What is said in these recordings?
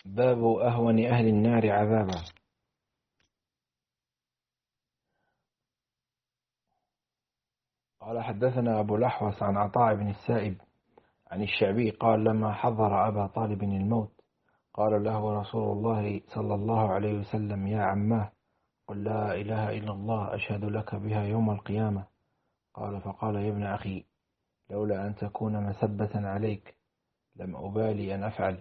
باب أهون أهل النار عذابا. قال حدثنا أبو الأحوص عن عطاء بن السائب عن الشعبي قال لما حضر أبا طالب الموت قال له رسول الله صلى الله عليه وسلم: يا عماه، قل لا إله إلا الله أشهد لك بها يوم القيامة. قال فقال: يا ابن أخي، لولا أن تكون مسبة عليك لم أبالي أن أفعل.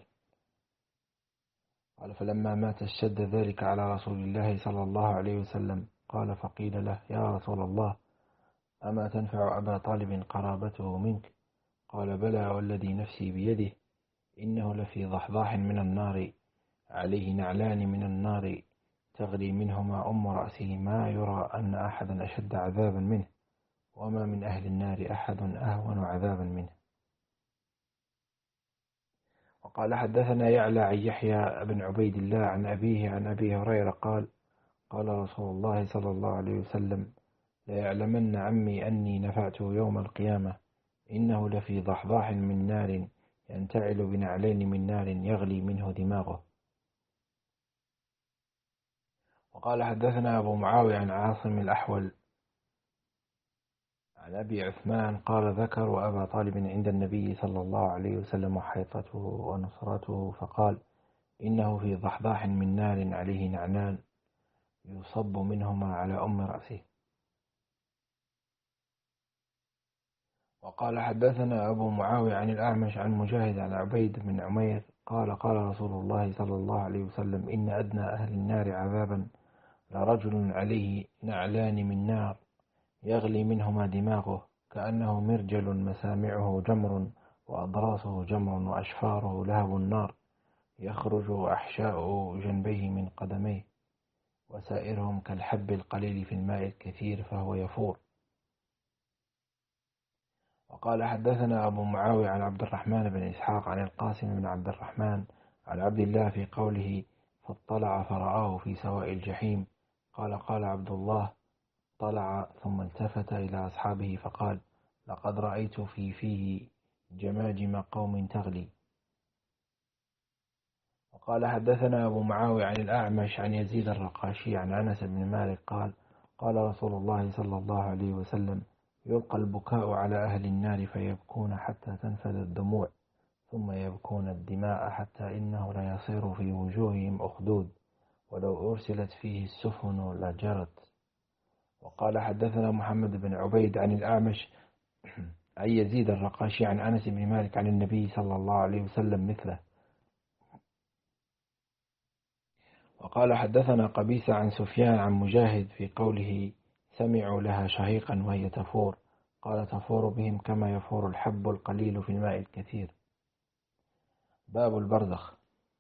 قال فلما مات اشتد ذلك على رسول الله صلى الله عليه وسلم. قال فقيل له: يا رسول الله، أما تنفع أبا طالب قرابته منك؟ قال بلى والذي نفسي بيده، إنه لفي ضحضاح من النار، عليه نعلان من النار، تغلي منهما رأسه، ما يرى أن أحدا أشد عذابا منه، وما من أهل النار أحد أهون عذابا منه. وقال حدثنا يعلى عن يحيى بن عبيد الله عن أبيه عن أبي هريرة قال: قال رسول الله صلى الله عليه وسلم: ليعلمن عمي أني نفعته يوم القيامة، إنه لفي ضحضاح من نار، ينتعل بنعلين من نار، يغلي منه دماغه. وقال حدثنا أبو معاوية عن عاصم الأحول عن أبي عثمان قال: ذكروا أبا طالب عند النبي صلى الله عليه وسلم وحيطته ونصرته، فقال: إنه في ضحضاح من نار عليه نعلان، يصب منهما على رأسه. وقال حدثنا أبو معاوية عن الأعمش عن مجاهد عن عبيد بن عمير قال: قال رسول الله صلى الله عليه وسلم: إن أدنى أهل النار عذابا لرجل عليه نعلان من نار، يغلي منهما دماغه، كأنه مرجل مسامعه جمر، وأضراسه جمر، وأشفاره لهب النار، يخرج أحشاء جنبيه من قدميه، وسائرهم كالحب القليل في الماء الكثير فهو يفور. وقال حدثنا أبو معاوية عن عبد الرحمن بن إسحاق عن القاسم بن عبد الرحمن عن عبد الله في قوله: فاطلع فرآه في سواء الجحيم. قال: قال عبد الله: طلع ثم التفت إلى أصحابه فقال: لقد رأيت فيه جماجم قوم تغلي. وقال حدثنا أبو معاوية عن الأعمش عن يزيد الرقاشي عن أنس بن مالك قال: قال رسول الله صلى الله عليه وسلم: يلقى البكاء على أهل النار فيبكون حتى تنفذ الدموع، ثم يبكون الدماء حتى إنه ليصير في وجوههم أخدود، ولو أرسلت فيه السفن لجرت. وقال حدثنا محمد بن عبيد عن الأعمش عن يزيد الرقاشي عن أنس بن مالك عن النبي صلى الله عليه وسلم مثله. وقال حدثنا قبيس عن سفيان عن مجاهد في قوله: سمعوا لها شهيقا وهي تفور. قال: تفور بهم كما يفور الحب القليل في الماء الكثير. باب البرزخ.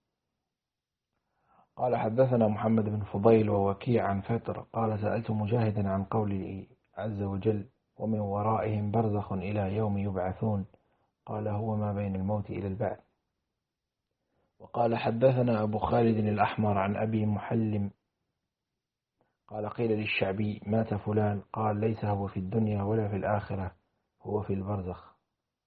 قال حدثنا محمد بن فضيل ووكيع عن فتر قال: سألت مجاهدا عن قوله عز وجل: ومن ورائهم برزخ إلى يوم يبعثون. قال: هو ما بين الموت إلى البعث. وقال حدثنا أبو خالد الأحمر عن أبي محلم قال: قيل للشعبي: مات فلان. قال: ليس هو في الدنيا ولا في الآخرة، هو في البرزخ.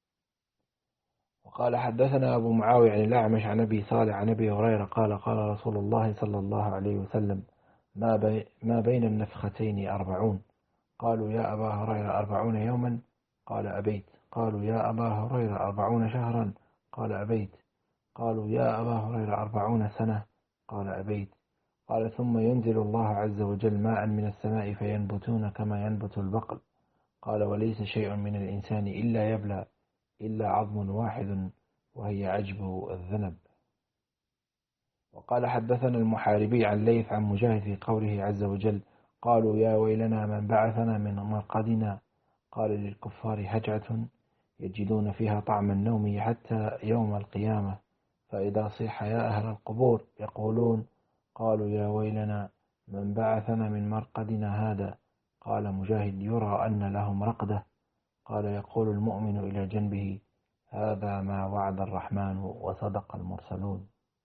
وقال حدثنا أبو معاوية عن الأعمش عن أبي صالح عن أبي هريرة قال: قال رسول الله صلى الله عليه وسلم: ما بين النفختين 40. قالوا: يا أبا هريرة 40 يوما؟ قال: أبيت. قالوا: يا أبا هريرة 40 شهرا؟ قال: أبيت. قالوا: يا أبا هريرة 40 سنة؟ قال: أبيت. قال: ثم ينزل الله عز وجل ماء من السماء فينبتون كما ينبت البقل. قال: وليس شيء من الإنسان إلا يبلى إلا عظم واحد، وهي عجب الذنب. وقال حدثنا المحاربي عن ليث عن مجاهد في قوله عز وجل: قالوا: يا ويلنا من بعثنا من مرقدنا. قال: للكفار هجعة يجدون فيها طعم النوم حتى يوم القيامة، فإذا صيح يا أهل القبور يقولون: قالوا: يا ويلنا من بعثنا من مرقدنا هذا. قال مجاهد: يرى أن لهم رقدة. قال: يقول المؤمن إلى جنبه: هذا ما وعد الرحمن وصدق المرسلون.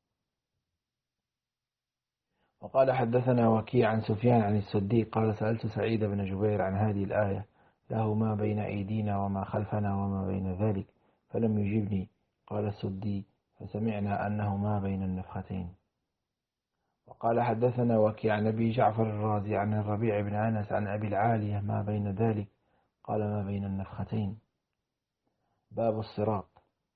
وقال حدثنا وكيع عن سفيان عن السدي قال: سألت سعيد بن جبير عن هذه الآية: له ما بين أيدينا وما خلفنا وما بين ذلك، فلم يجبني. قال السدي: فسمعنا أنه ما بين النفختين. وقال حدثنا وكيع عن أبي جعفر الرازي عن الربيع بن أنس عن أبي العالية ما بين ذلك، قال ما بين النفختين. باب الصراط.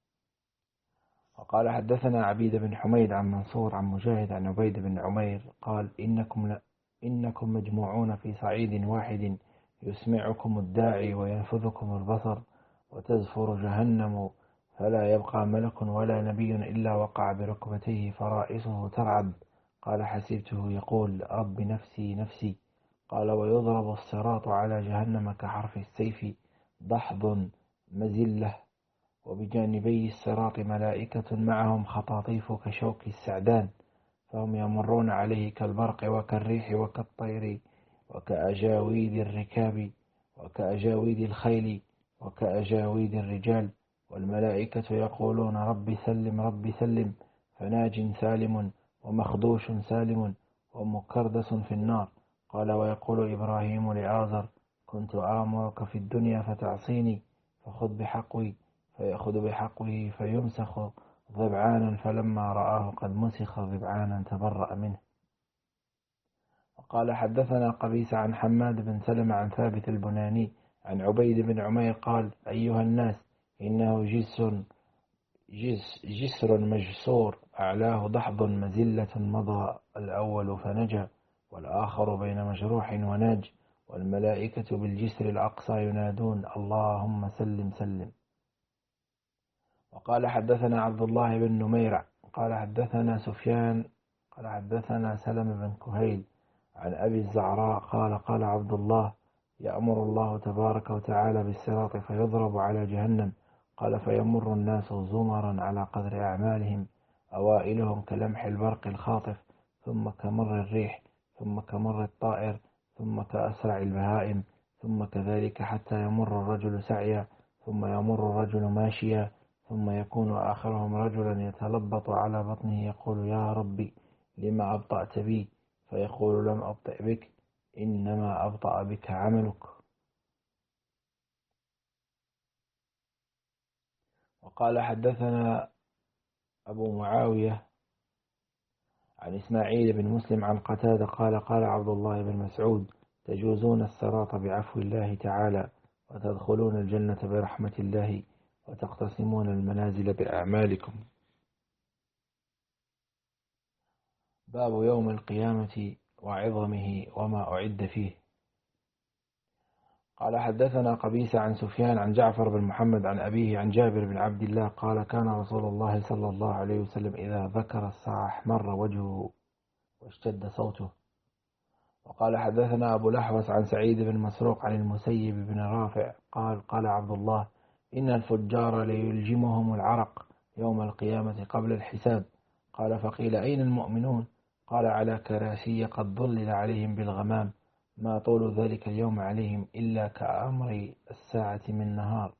وقال حدثنا عبيد بن حميد عن منصور عن مجاهد عن عبيد بن عمير قال إنكم مجموعون في صعيد واحد يسمعكم الداعي وينفذكم البصر وتزفر جهنم فلا يبقى ملك ولا نبي إلا وقع بركبتيه فرائصه ترعد. قال حسبته يقول رب نفسي نفسي. قال ويضرب الصراط على جهنم كحرف السيف دحض مزلة، وبجانبي الصراط ملائكة معهم خطاطيف كشوك السعدان، فهم يمرون عليه كالبرق وكالريح وكالطير وكأجاويد الركاب وكأجاويد الخيل وكأجاويد الرجال، والملائكة يقولون رب سلم رب سلم، فناج سالم ومخدوش سالم ومكردس في النار. قال ويقول إبراهيم لآزر كنت آمرك في الدنيا فتعصيني فخذ بحقي، فيأخذ بحقه فيمسخ ضبعانا، فلما رآه قد مسخ ضبعانا تبرأ منه. وقال حدثنا قبيس عن حماد بن سلمة عن ثابت البناني عن عبيد بن عمير قال أيها الناس إنه جسر مجسور أعلاه دحض مزلة، مضى الأول فنجا والآخر بين مجروح وناج، والملائكة بالجسر الأقصى ينادون اللهم سلم سلم. وقال حدثنا عبد الله بن نمير قال حدثنا سفيان قال حدثنا سلم بن كهيل عن أبي الزعراء قال قال عبد الله يأمر الله تبارك وتعالى بالصراط فيضرب على جهنم، قال فيمر الناس زمرا على قدر أعمالهم، أوائلهم كلمح البرق الخاطف، ثم كمر الريح، ثم كمر الطائر، ثم كأسرع البهائم، ثم كذلك حتى يمر الرجل سعيا، ثم يمر الرجل ماشيا، ثم يكون آخرهم رجلا يتلبط على بطنه يقول يا ربي لما أبطأت بي، فيقول لم أبطئ بك إنما أبطأ بك عملك. وقال حدثنا أبو معاوية عن إسماعيل بن مسلم عن قتادة قال قال عبد الله بن مسعود تجوزون الصراط بعفو الله تعالى وتدخلون الجنة برحمة الله وتقتسمون المنازل بأعمالكم. باب يوم القيامة وعظمه وما أعد فيه. قال حدثنا قبيسة عن سفيان عن جعفر بن محمد عن أبيه عن جابر بن عبد الله قال كان رسول الله صلى الله عليه وسلم إذا ذكر الساعة احمر وجهه واشتد صوته. وقال حدثنا أبو الأحوص عن سعيد بن مسروق عن المسيب بن رافع قال قال عبد الله إن الفجار ليلجمهم العرق يوم القيامة قبل الحساب. قال فقيل أين المؤمنون؟ قال على كراسي قد ظلل عليهم بالغمام، ما طول ذلك اليوم عليهم إلا كأمر الساعة من نهار.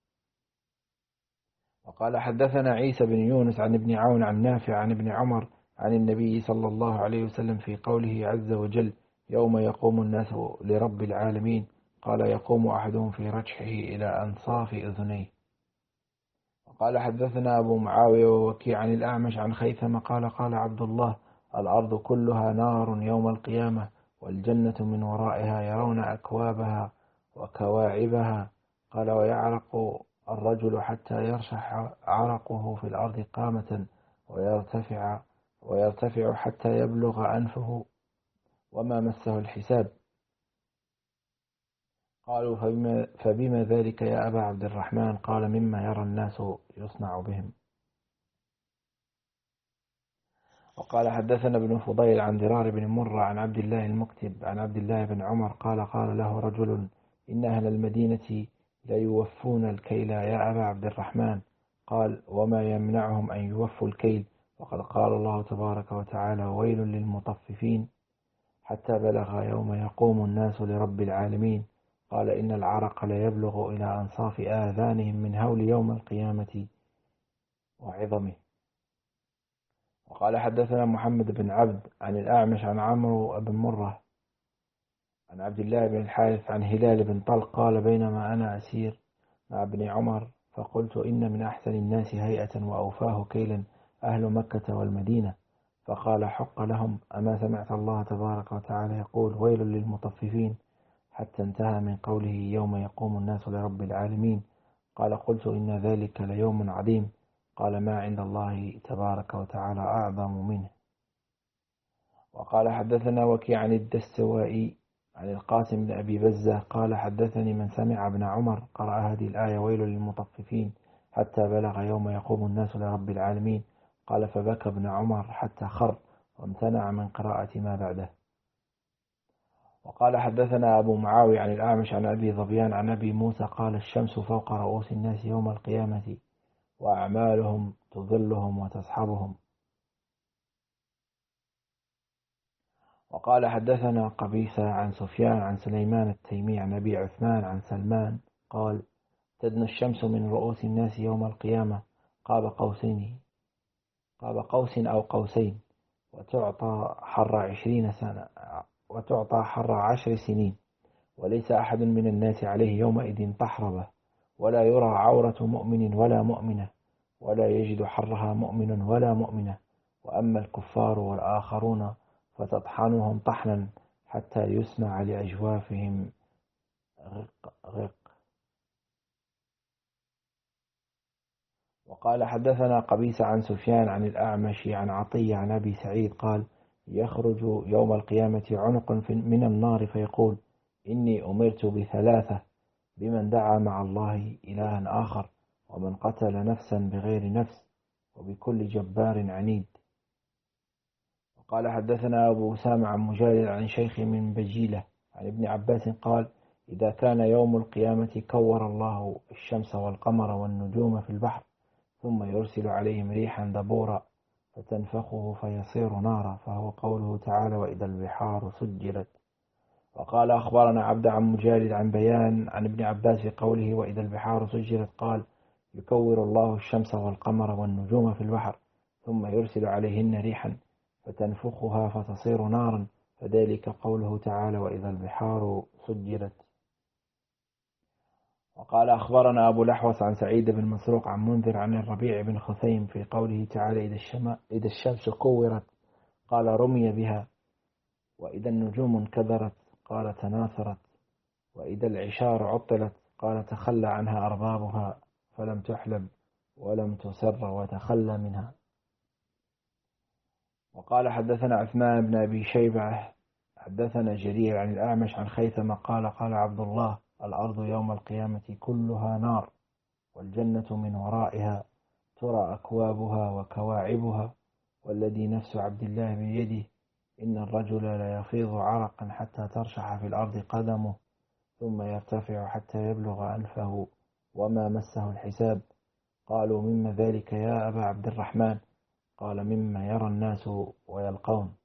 وقال حدثنا عيسى بن يونس عن ابن عون عن نافع عن ابن عمر عن النبي صلى الله عليه وسلم في قوله عز وجل يوم يقوم الناس لرب العالمين، قال يقوم أحدهم في رجحه إلى أنصاف أذنيه. وقال حدثنا أبو معاوية ووكيع عن الأعمش عن خيثم قال قال عبد الله الأرض كلها نار يوم القيامة والجنة من ورائها يرون أكوابها وكواعبها. قال ويعرق الرجل حتى يرشح عرقه في الأرض قامة ويرتفع حتى يبلغ أنفه وما مسه الحساب. قالوا فبما ذلك يا أبا عبد الرحمن؟ قال مما يرى الناس يصنع بهم. وقال حدثنا ابن فضيل عن درار بن مرة عن عبد الله المكتب عن عبد الله بن عمر قال قال له رجل إن أهل المدينة لا يوفون الكيل يا أبا عبد الرحمن. قال وما يمنعهم أن يوفوا الكيل وقد قال الله تبارك وتعالى ويل للمطففين، حتى بلغ يوم يقوم الناس لرب العالمين. قال إن العرق لا يبلغ إلى أنصاف آذانهم من هول يوم القيامة وعظمه. وقال حدثنا محمد بن عبد عن الأعمش عن عمرو بن مرة عن عبد الله بن الحارث عن هلال بن طلق قال بينما أنا أسير مع ابن عمر فقلت إن من أحسن الناس هيئة وأوفاه كيلا أهل مكة والمدينة، فقال حق لهم: أما سمعت الله تبارك وتعالى يقول: ويل للمطففين، حتى انتهى من قوله: يوم يقوم الناس لرب العالمين. قال: قلت: إن ذلك ليوم عظيم. قال: ما عند الله تبارك وتعالى أعظم منه. وقال: حدثنا وكيع عن الدستوائي عن القاسم بن أبي بزة قال: حدثني من سمع ابن عمر قرأ هذه الآية: ويل للمطففين، حتى بلغ يوم يقوم الناس لرب العالمين. قال: فبكى ابن عمر حتى خر، وامتنع من قراءة ما بعده. وقال: حدثنا أبو معاوية عن الأعمش عن أبي ظبيان عن أبي موسى قال: الشمس فوق رؤوس الناس يوم القيامة، وأعمالهم تظلهم وتصحبهم. وقال: حدثنا قبيصة عن سفيان عن سليمان التيمي عن أبي عثمان عن سلمان قال: تدنو الشمس من رؤوس الناس يوم القيامة قاب قوس أو قوسين، وتعطى حر 10 سنين، وليس أحد من الناس عليه يومئذ طحربة، ولا يرى عورة مؤمن ولا مؤمنة، ولا يجد حرها مؤمن ولا مؤمنة. وأما الكفار والآخرون فتطحنهم طحنا حتى يسمع لأجوافهم غق غق. وقال: حدثنا قبيصة عن سفيان عن الأعمش عن عطية عن أبي سعيد قال: يخرج يوم القيامة عنق من النار فيقول: إني أمرت ب3: بمن دعا مع الله إلها آخر، ومن قتل نفسا بغير نفس، وبكل جبار عنيد. وقال: حدثنا أبو أسامة عن مجالد عن شيخ من بجيلة عن ابن عباس قال: إذا كان يوم القيامة كور الله الشمس والقمر والنجوم في البحر، ثم يرسل عليهم ريحا دبورا فتنفخه فيصير نارا، فهو قوله تعالى: وإذا البحار سجرت. وقال: أخبرنا عبد عن مجالد عن بيان عن ابن عباس في قوله: وإذا البحار سجرت قال: يكور الله الشمس والقمر والنجوم في البحر، ثم يرسل عليهن ريحا فتنفخها فتصير نارا، فذلك قوله تعالى: وإذا البحار سجرت. وقال: أخبرنا أبو الأحوص عن سعيد بن مسروق عن منذر عن الربيع بن خثيم في قوله تعالى: إذا الشمس كورت قال: رمي بها. وإذا النجوم انكدرت قال: تناثرت. وإذا العشار عطلت قال: تخلى عنها أربابها، فلم تحلب ولم تسر وتخلى منها. وقال: حدثنا عثمان بن أبي شيبة حدثنا جرير عن الأعمش عن خيثمة قال: قال عبد الله: الأرض يوم القيامة كلها نار، والجنة من ورائها، ترى أكوابها وكواعبها، والذي نفس عبد الله بيده إن الرجل ليفيض عرقا حتى ترشح في الأرض قدمه، ثم يرتفع حتى يبلغ أنفه وما مسه الحساب. قالوا: مما ذلك يا أبا عبد الرحمن؟ قال: مما يرى الناس ويلقون.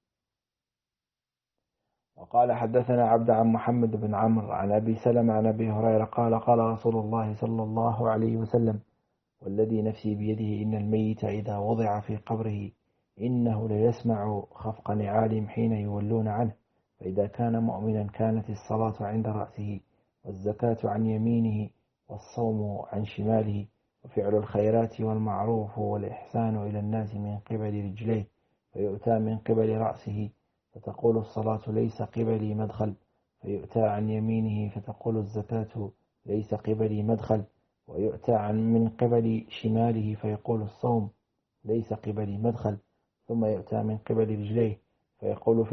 وقال: حدثنا عبد عن محمد بن عمرو عن أبي سلمة عن أبي هريرة قال: قال رسول الله صلى الله عليه وسلم: والذي نفسي بيده إن الميت إذا وضع في قبره إنه ليسمع خفق نعالهم حين يولون عنه، فإذا كان مؤمنا كانت الصلاة عند رأسه، والزكاة عن يمينه، والصوم عن شماله، وفعل الخيرات والمعروف والإحسان إلى الناس من قبل رجليه، فيؤتى من قبل رأسه فتقول الصلاة: ليس قبلي مدخل، فيؤتى عن يمينه فتقول الزكاة: ليس قبلي مدخل، ويؤتى من قبل شماله فيقول الصوم: ليس قبلي مدخل، ثم يؤتى من قبل رجليه فيقول: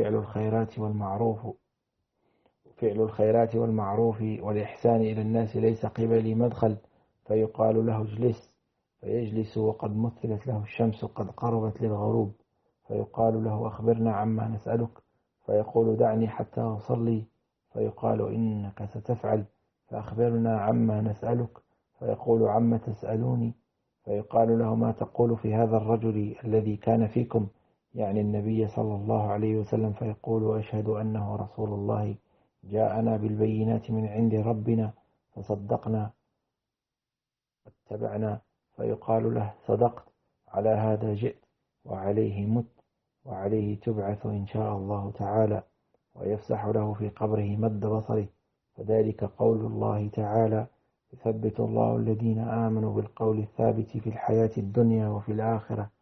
فعل الخيرات والمعروف والإحسان إلى الناس ليس قبلي مدخل، فيقال له: اجلس، فيجلس وقد مثلت له الشمس قد قربت للغروب، فيقال له: أخبرنا عما نسألك، فيقول: دعني حتى أصلي، فيقال: إنك ستفعل، فأخبرنا عما نسألك، فيقول: عما تسألوني، فيقال له: ما تقول في هذا الرجل الذي كان فيكم، يعني النبي صلى الله عليه وسلم، فيقول: أشهد أنه رسول الله، جاءنا بالبينات من عند ربنا فصدقنا واتبعنا، فيقال له: صدقت، على هذا جئت، وعليه مت، وعليه تبعث إن شاء الله تعالى، ويفسح له في قبره مد بصره، فذلك قول الله تعالى: يثبت الله الذين آمنوا بالقول الثابت في الحياة الدنيا وفي الآخرة،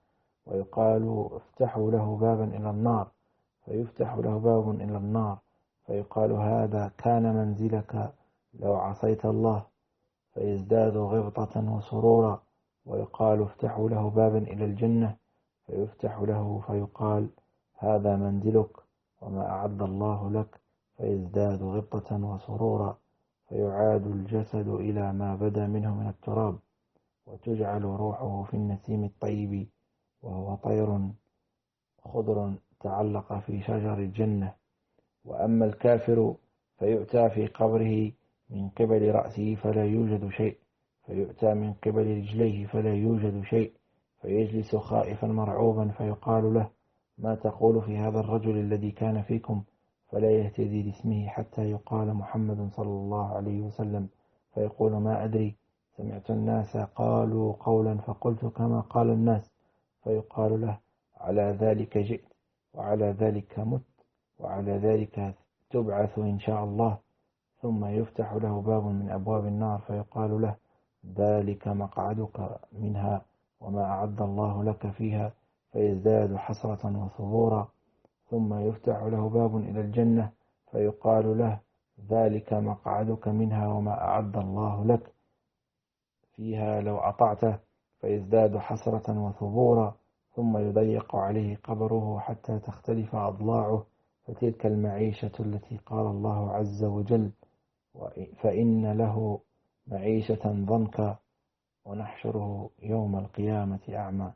ويقال افتحوا له بابا إلى النار، فيفتح له باب إلى النار، فيقال هذا كان منزلك لو عصيت الله، فيزداد غبطة وسرورا. ويقال افتحوا له بابا إلى الجنة، فيفتح له فيقال هذا منزلك وما أعد الله لك، فيزداد غبطة وسرورا. فيعاد الجسد إلى ما بدا منه من التراب، وتجعل روحه في النسيم الطيب، وهو طير خضر تعلق في شجر الجنة. وأما الكافر فيؤتى في قبره من قبل رأسه فلا يوجد شيء، فيؤتى من قبل رجليه فلا يوجد شيء، فيجلس خائفا مرعوبا، فيقال له ما تقول في هذا الرجل الذي كان فيكم؟ فلا يهتدي لاسمه حتى يقال محمد صلى الله عليه وسلم، فيقول ما أدري، سمعت الناس قالوا قولا فقلت كما قال الناس، فيقال له على ذلك جئت، وعلى ذلك مت، وعلى ذلك تبعث إن شاء الله. ثم يفتح له باب من أبواب النار، فيقال له ذلك مقعدك منها وما أعد الله لك فيها، فيزداد حسرة وثبورا. ثم يفتح له باب إلى الجنة، فيقال له ذلك مقعدك منها وما أعد الله لك فيها لو أطعته، فيزداد حسرة وثبورا. ثم يضيق عليه قبره حتى تختلف أضلاعه، فتلك المعيشة التي قال الله عز وجل فإن له معيشة ضنكا ونحشره يوم القيامة أعمى.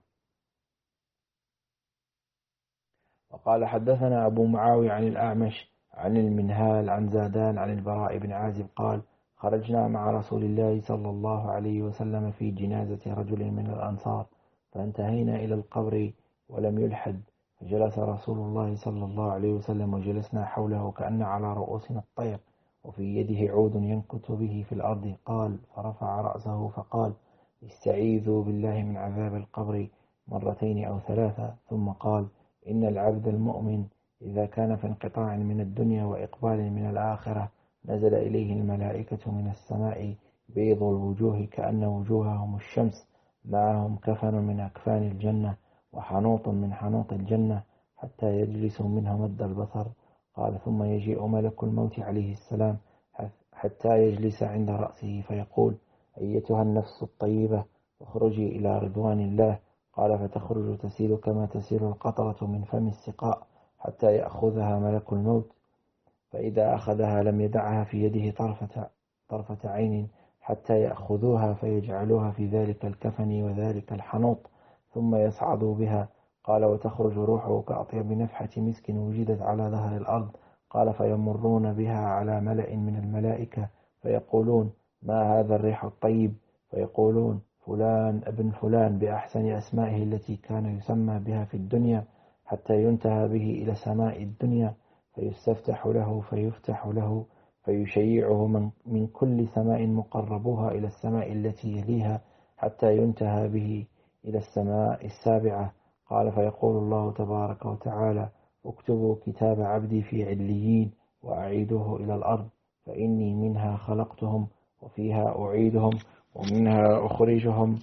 وقال حدثنا أبو معاوية عن الأعمش عن المنهال عن زادان عن البراء بن عازب قال خرجنا مع رسول الله صلى الله عليه وسلم في جنازة رجل من الأنصار، فانتهينا إلى القبر ولم يلحد، فجلس رسول الله صلى الله عليه وسلم وجلسنا حوله كأن على رؤوسنا الطير، وفي يده عود ينكت به في الأرض. قال فرفع رأسه فقال استعيذوا بالله من عذاب القبر مرتين أو ثلاثة، ثم قال إن العبد المؤمن إذا كان في انقطاع من الدنيا وإقبال من الآخرة نزل إليه الملائكة من السماء بيض الوجوه كأن وجوههم الشمس، معهم كفن من أكفان الجنة وحنوط من حنوط الجنة، حتى يجلسوا منه مد البصر. قال ثم يجيء ملك الموت عليه السلام حتى يجلس عند رأسه، فيقول أيتها النفس الطيبة اخرجي إلى رضوان الله. قال فتخرج تسيل كما تسيل القطرة من فم السقاء حتى يأخذها ملك الموت، فإذا أخذها لم يدعها في يده طرفة عين حتى يأخذوها فيجعلوها في ذلك الكفن وذلك الحنوط، ثم يصعدوا بها. قال وتخرج روحه كأطيب نفحة مسك وجدت على ظهر الأرض. قال فيمرون بها على ملأ من الملائكة فيقولون ما هذا الريح الطيب؟ فيقولون فلان ابن فلان بأحسن أسمائه التي كان يسمى بها في الدنيا، حتى ينتهى به إلى سماء الدنيا، فيستفتح له فيفتح له، فيشيعه من كل سماء مقربوها إلى السماء التي يليها، حتى ينتهى به إلى السماء السابعة. قال فيقول الله تبارك وتعالى اكتبوا كتاب عبدي في عليين وأعيدوه إلى الأرض، فإني منها خلقتهم وفيها أعيدهم ومنها أخرجهم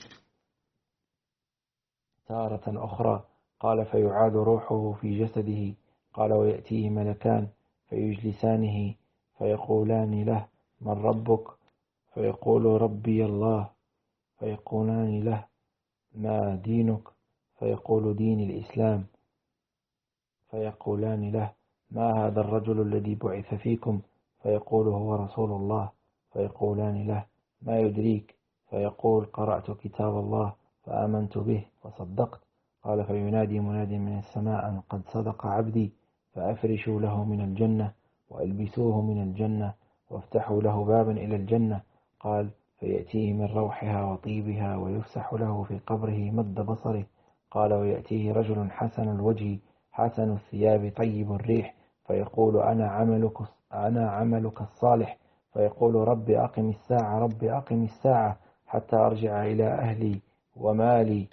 تارة أخرى. قال فيعاد روحه في جسده. قال ويأتيه ملكان فيجلسانه فيقولان له من ربك؟ فيقول ربي الله. فيقولان له ما دينك؟ فيقول دين الإسلام. فيقولان له ما هذا الرجل الذي بعث فيكم؟ فيقول هو رسول الله. فيقولان له ما يدريك؟ فيقول قرأت كتاب الله فآمنت به وصدقت. قال فينادي مناد من السماء أن قد صدق عبدي، فأفرشوا له من الجنة وألبسوه من الجنة وافتحوا له بابا إلى الجنة. قال فيأتيه من روحها وطيبها ويفسح له في قبره مد بصره. قال ويأتيه رجل حسن الوجه حسن الثياب طيب الريح، فيقول أنا عملك الصالح. فيقول رب أقم الساعة رب أقم الساعة حتى أرجع إلى أهلي ومالي.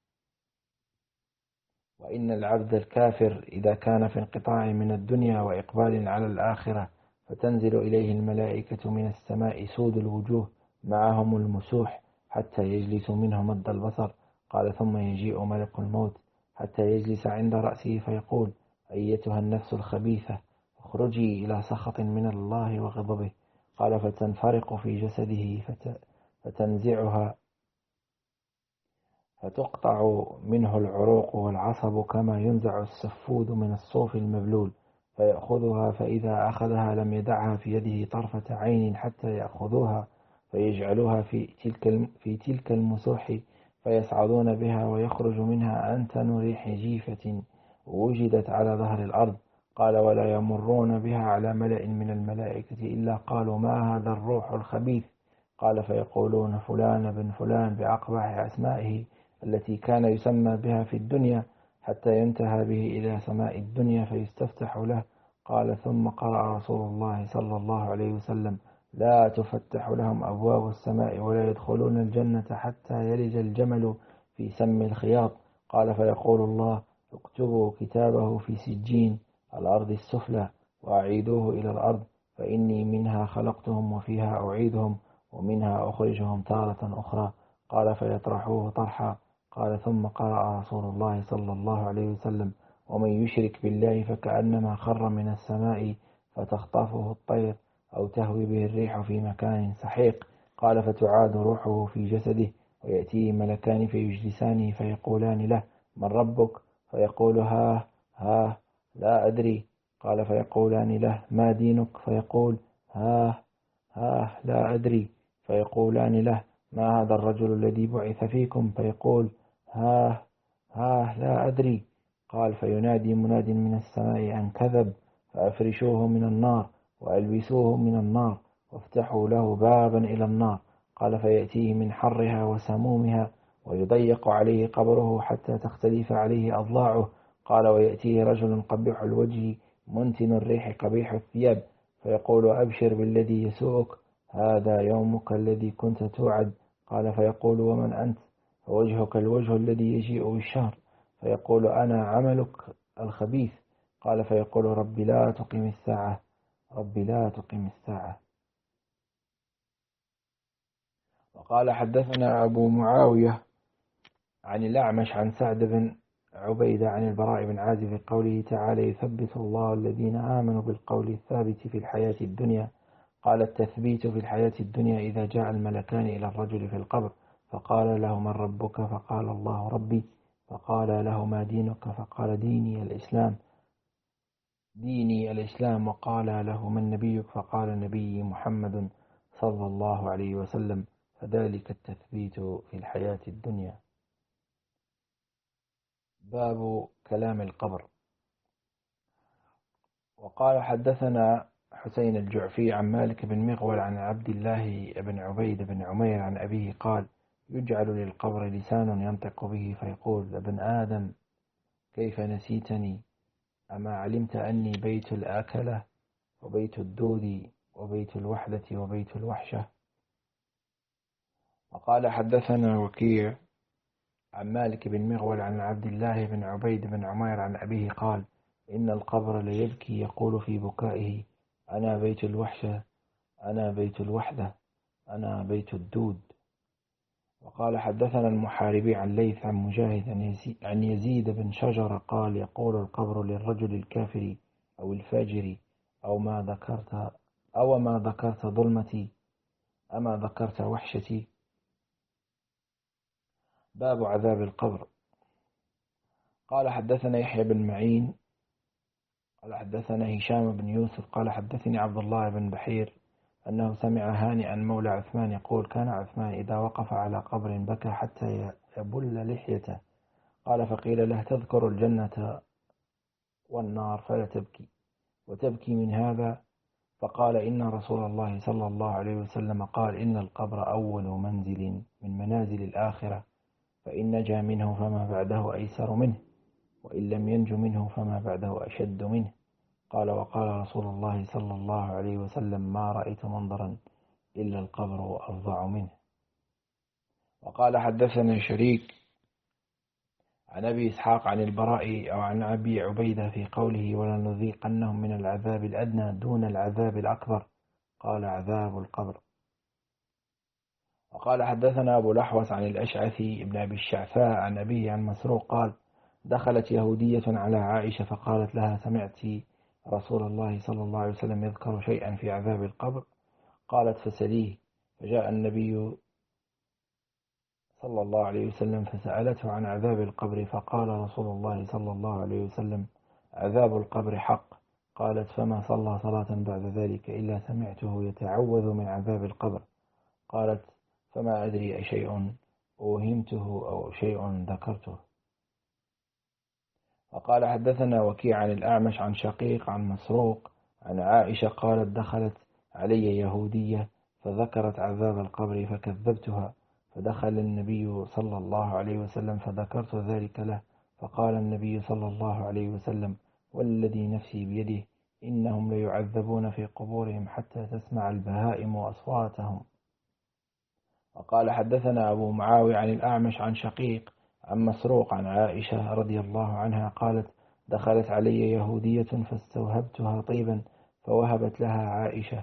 وإن العبد الكافر إذا كان في انقطاع من الدنيا وإقبال على الآخرة فتنزل إليه الملائكة من السماء سود الوجوه معهم المسوح حتى يجلس منه مد البصر. قال ثم يجيء ملك الموت حتى يجلس عند رأسه فيقول: أيتها النفس الخبيثة، اخرجي إلى سخط من الله وغضبه. قال: فتنفرق في جسده فتنزعها، فتقطع منه العروق والعصب كما ينزع السفود من الصوف المبلول، فيأخذها، فإذا أخذها لم يدعها في يده طرفة عين حتى يأخذوها فيجعلوها في تلك المسوح، فيصعدون بها ويخرج منها أنتن ريح جيفة وجدت على ظهر الأرض. قال: ولا يمرون بها على ملأ من الملائكة إلا قالوا: ما هذا الروح الخبيث؟ قال: فيقولون: فلان بن فلان بأقبح أسمائه التي كان يسمى بها في الدنيا، حتى ينتهى به إلى سماء الدنيا فيستفتح له. قال: ثم قرأ رسول الله صلى الله عليه وسلم: لا تفتح لهم أبواب السماء ولا يدخلون الجنة حتى يلج الجمل في سم الخياط. قال: فيقول الله: اكتبوا كتابه في سجين الأرض السفلى وأعيدوه إلى الأرض، فإني منها خلقتهم وفيها أعيدهم ومنها أخرجهم تارة أخرى. قال: فيطرحوه طرحا. قال: ثم قرأ رسول الله صلى الله عليه وسلم: ومن يشرك بالله فكأنما خر من السماء فتخطفه الطير أو تهوي به الريح في مكان سحيق. قال: فتعاد روحه في جسده ويأتيه ملكان فيجلسانه فيقولان له: من ربك؟ فيقول: ها ها لا أدري. قال: فيقولان له: ما دينك؟ فيقول: ها ها لا أدري. فيقولان له: ما هذا الرجل الذي بعث فيكم؟ فيقول: ها ها لا أدري. قال: فينادي مناد من السماء أن كذب، فأفرشوه من النار وألبسوه من النار وافتحوا له بابا إلى النار. قال: فيأتيه من حرها وسمومها ويضيق عليه قبره حتى تختلف عليه أضلاعه. قال: ويأتيه رجل قبيح الوجه منتن الريح قبيح الثياب، فيقول: أبشر بالذي يسوءك، هذا يومك الذي كنت توعد. قال: فيقول: ومن أنت؟ فوجهك الوجه الذي يجيء بالشهر. فيقول: أنا عملك الخبيث. قال: فيقول: رب لا تقم الساعة، رب لا تقم الساعة. وقال: حدثنا أبو معاوية عن الأعمش عن سعد بن عبيدة عن البراء بن عازب في قوله تعالى: يثبت الله الذين آمنوا بالقول الثابت في الحياة الدنيا. قال: التثبيت في الحياة الدنيا إذا جاء الملكان إلى الرجل في القبر فقال له: من ربك؟ فقال: الله ربي. فقال له: ما دينك؟ فقال: ديني الإسلام. وقال له: من نبيك؟ فقال: نبي محمد صلى الله عليه وسلم. فذلك التثبيت في الحياة الدنيا. باب كلام القبر. وقال: حدثنا حسين الجعفي عن مالك بن مغول عن عبد الله بن عبيد بن عمير عن أبيه قال: يجعل للقبر لسان ينطق به فيقول: ابن آدم، كيف نسيتني؟ أما علمت أني بيت الآكلة وبيت الدود وبيت الوحدة وبيت الوحشة. وقال: حدثنا وكيع عن مالك بن مغول عن عبد الله بن عبيد بن عمير عن أبيه قال: إن القبر ليبكي يقول في بكائه: أنا بيت الوحشة، أنا بيت الوحدة، أنا بيت الدود. وقال: حدثنا المحاربي عن ليث عن مجاهد عن يزيد بن شجر قال: يقول القبر للرجل الكافر أو الفاجر: أو ما ذكرت ظلمتي، أما ذكرت وحشتي. باب عذاب القبر. قال: حدثنا يحيى بن معين قال: حدثنا هشام بن يوسف قال: حدثني عبد الله بن بحير أنه سمع هانئا مولى عثمان يقول: كان عثمان إذا وقف على قبر بكى حتى يبل لحيته. قال: فقيل له: تذكر الجنة والنار فلا تبكي، وتبكي من هذا؟ فقال: إن رسول الله صلى الله عليه وسلم قال: إن القبر أول منزل من منازل الآخرة، فإن نجا منه فما بعده أيسر منه، وإن لم ينج منه فما بعده أشد منه. قال: وقال رسول الله صلى الله عليه وسلم: ما رأيت منظرا إلا القبر أفظع منه. وقال: حدثنا شريك عن أبي إسحاق عن البراء أو عن أبي عبيدة في قوله: ولنذيقنهم من العذاب الأدنى دون العذاب الأكبر. قال: عذاب القبر. وقال: حدثنا أبو الأحوص عن الأشعث بن أبي الشعثاء عن أبيه عن مسروق قال: دخلت يهودية على عائشة فقالت لها: سمعت رسول الله صلى الله عليه وسلم يذكر شيئا في عذاب القبر؟ قالت: فسليه. فجاء النبي صلى الله عليه وسلم فسألته عن عذاب القبر، فقال رسول الله صلى الله عليه وسلم: عذاب القبر حق. قالت: فما صلى صلاة بعد ذلك إلا سمعته يتعوذ من عذاب القبر. قالت: فما أدري أشيء أوهمته أو شيء ذكرته. وقال: حدثنا وكيع عن الأعمش عن شقيق عن مسروق عن عائشة قالت: دخلت علي يهودية فذكرت عذاب القبر فكذبتها، فدخل النبي صلى الله عليه وسلم فذكرت ذلك له، فقال النبي صلى الله عليه وسلم: والذي نفسي بيده إنهم ليعذبون في قبورهم حتى تسمع البهائم أصواتهم. وقال: حدثنا أبو معاوية عن الأعمش عن شقيق عن مسروق عن عائشة رضي الله عنها قالت: دخلت علي يهودية فاستوهبتها طيبا فوهبت لها عائشة.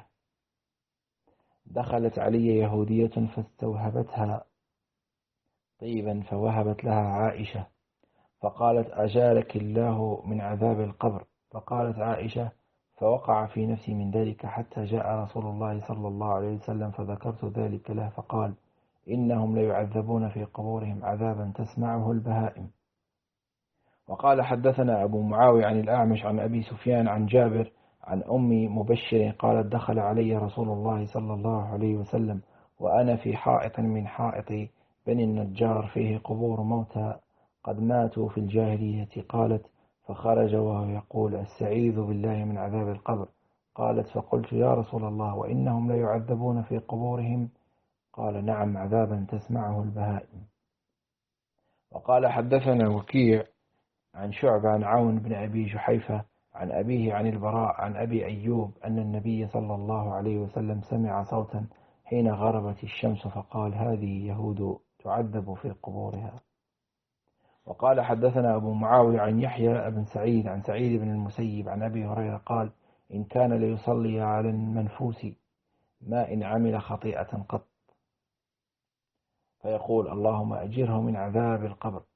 دخلت علي يهودية فاستوهبتها طيبا فوهبت لها عائشة، فقالت: أجارك الله من عذاب القبر. فقالت عائشة: فوقع في نفسي من ذلك حتى جاء رسول الله صلى الله عليه وسلم فذكرت ذلك له، فقال: إنهم ليعذبون في قبورهم عذابا تسمعه البهائم. وقال: حدثنا أبو معاوية عن الأعمش عن أبي سفيان عن جابر عن أم مبشر قالت: دخل علي رسول الله صلى الله عليه وسلم وأنا في حائط من حائط بني النجار فيه قبور موتى قد ماتوا في الجاهلية. قالت: فخرج وهو يقول: استعيذ بالله من عذاب القبر. قالت: فقلت: يا رسول الله وإنهم ليعذبون في قبورهم؟ قال: نعم، عذابا تسمعه البهائم. وقال: حدثنا وكيع عن شعبة عن عون بن أبي جحيفة عن أبيه عن البراء عن أبي أيوب أن النبي صلى الله عليه وسلم سمع صوتا حين غربت الشمس فقال: هذه يهود تعذب في قبورها. وقال: حدثنا أبو معاوية عن يحيى بن سعيد عن سعيد بن المسيب عن أبي هريرة قال: إن كان ليصلي على المنفوس ما إن عمل خطيئة قط فيقول: اللهم أجره من عذاب القبر،